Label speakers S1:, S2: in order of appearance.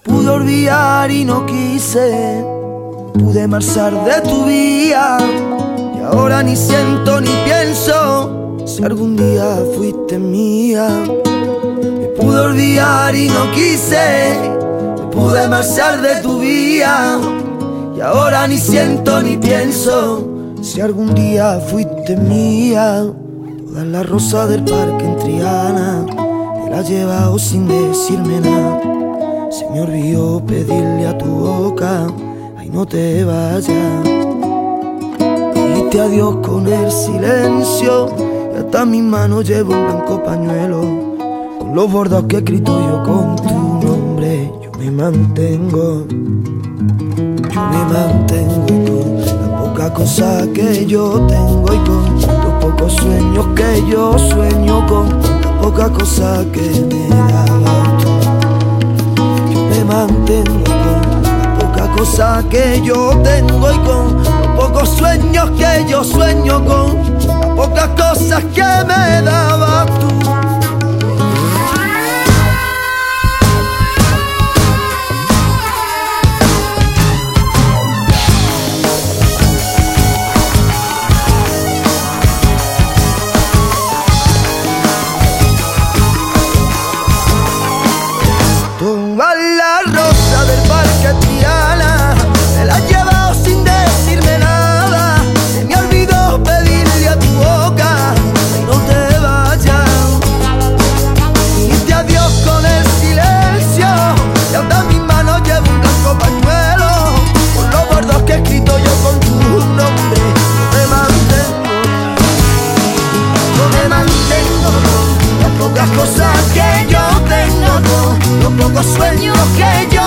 S1: Pude olvidar y no quise, pude marchar de tu vía, y ahora ni siento ni pienso si algún día fuiste mía. Me pude olvidar y no quise, me pude marchar de tu vía, y ahora ni siento ni pienso si algún día fuiste mía. Todas las rosas del parque en Triana te las he llevado sin decirme nada. Se me olvidó pedirle a tu boca, ay, no te vayas. Dite adiós con el silencio, y hasta mis manos llevo un blanco pañuelo con los bordados que he escrito yo con tu nombre. Yo me mantengo con la poca cosa que yo tengo y con los pocos sueños que yo sueño, con la poca cosa que me dabas tú. Me mantengo con la poca cosa que yo tengo y con los pocos sueños que yo sueño, con las pocas cosas que me dabas tú. Todas las rosas del parque Triana me las has llevado sin decirme nada. Se me olvidó pedirle a tu boca, ay, no te vayas. Dite adiós con el silencio, y ahora mis manos llevo un blanco pañuelo con los bordados que he escrito yo con tu nombre. Yo me mantengo con las pocas cosas que yo tengo, con los pocos sueños que yo